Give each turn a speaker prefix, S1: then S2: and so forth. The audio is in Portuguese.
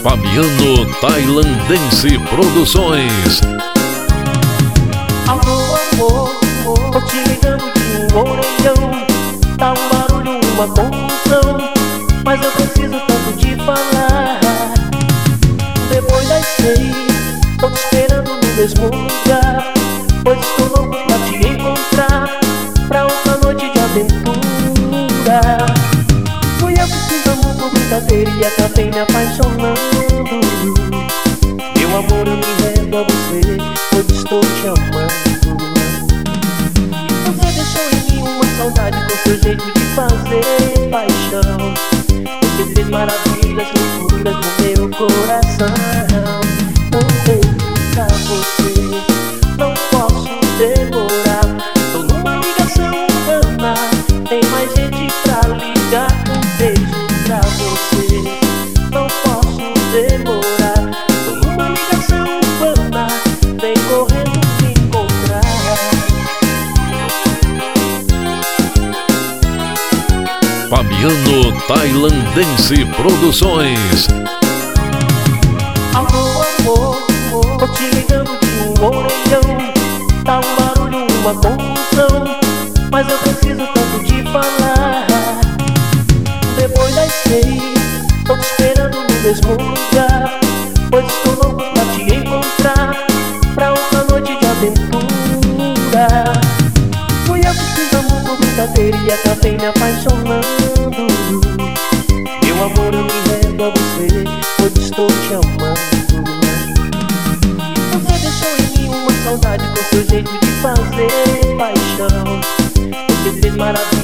S1: Fabiano Tailandense Produções.
S2: Alô, amor, tô te ligando de um orelhão. Tá um barulho, uma confusão, mas eu preciso tanto te falar. Depois das 6, tô te esperando no mesmo lugar, pois estou louco pra te encontrar, pra outra noite de aventura. Fui eu que fiz amor por brincadeira e acabei me apaixonando. Meu amor, eu me rendo a você, pois estou te amando. Você deixou em mim uma saudade com seu jeito de fazer paixão. Você fez maravilhas, loucuras no meu coração. Pra você não posso demorar, tô numa ligação humana, tem mais gente pra ligar. Um beijo pra você não posso demorar, tô numa ligação humana, vem correndo me encontrar.
S1: Fabiano Tailandense Produções.
S2: Alô, amor, tô te ligando de um orelhão. Tá um barulho, uma confusão, mas eu preciso tanto te falar. Depois das 6, tô te esperando no mesmo lugar, pois estou louco pra te encontrar, pra outra noite de aventura. Fui eu que fiz amor por brincadeira e acabei me apaixonando. Meu amor, eu me rendo a você, pois estou te amando. Você deixou em mim uma saudade com seu jeito de fazer paixão. Você fez maravilha